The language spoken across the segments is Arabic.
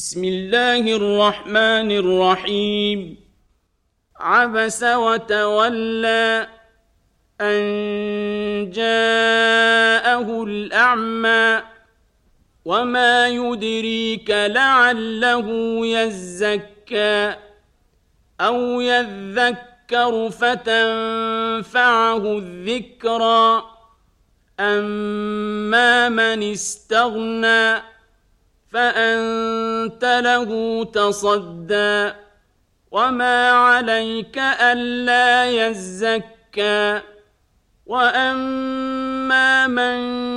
بسم الله الرحمن الرحيم. عبس وتولى أن جاءه الأعمى وما يدريك لعله يزكى أو يذكر فتنفعه الذكرى أما من استغنى فأنت له تصدى وما عليك ألا يزكى وأما من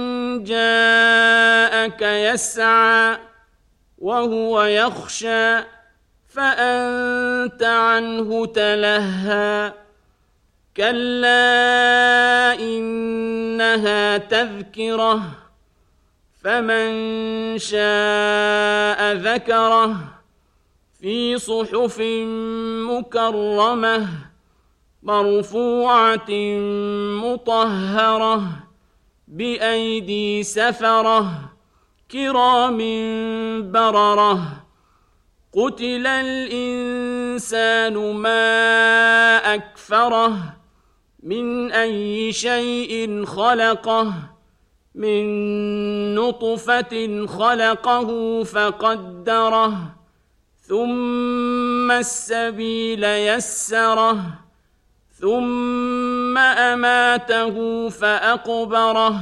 جاءك يسعى وهو يخشى فأنت عنه تلهى كلا إنها تذكرة فمن شاء ذكره في صحف مكرمة مرفوعة مطهرة بأيدي سفرة كرام بررة قتل الإنسان ما أكفره من أي شيء خلقه من نطفة خلقه فقدره ثم السبيل يسره ثم أماته فأقبره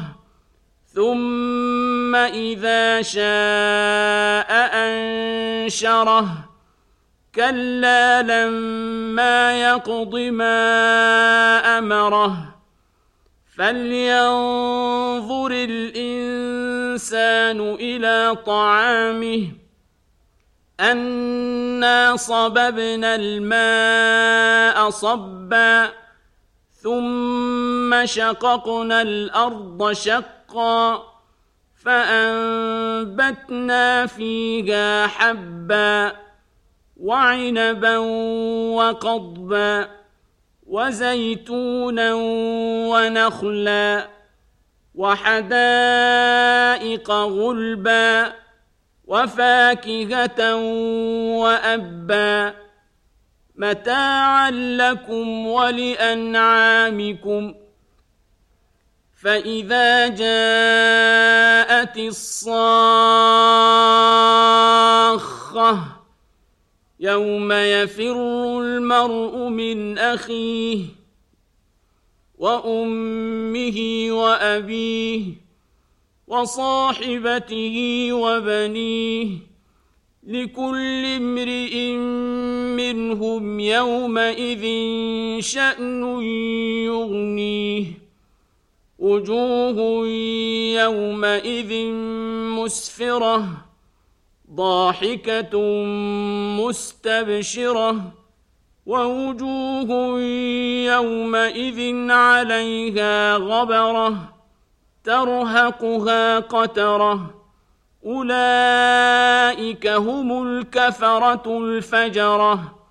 ثم إذا شاء أنشره كلا لما يقض ما أمره فلينظر الإنسان إلى طعامه أنا صببنا الماء صبا ثم شققنا الأرض شقا فأنبتنا فيها حبا وعنبا وقضبا وزيتونا ونخلا وحدائق غلبا وفاكهة وأبا متاعا لكم ولأنعامكم فإذا جاءت الصاخة يوم يفر المرء من أخيه وأمه وأبيه وصاحبته وبنيه لكل امرئ منهم يومئذ شأن يغنيه وجوه يومئذ مسفرة ضاحكة مستبشرة ووجوه يومئذ عليها غبرة ترهقها قترة أولئك هم الكفرة الفجرة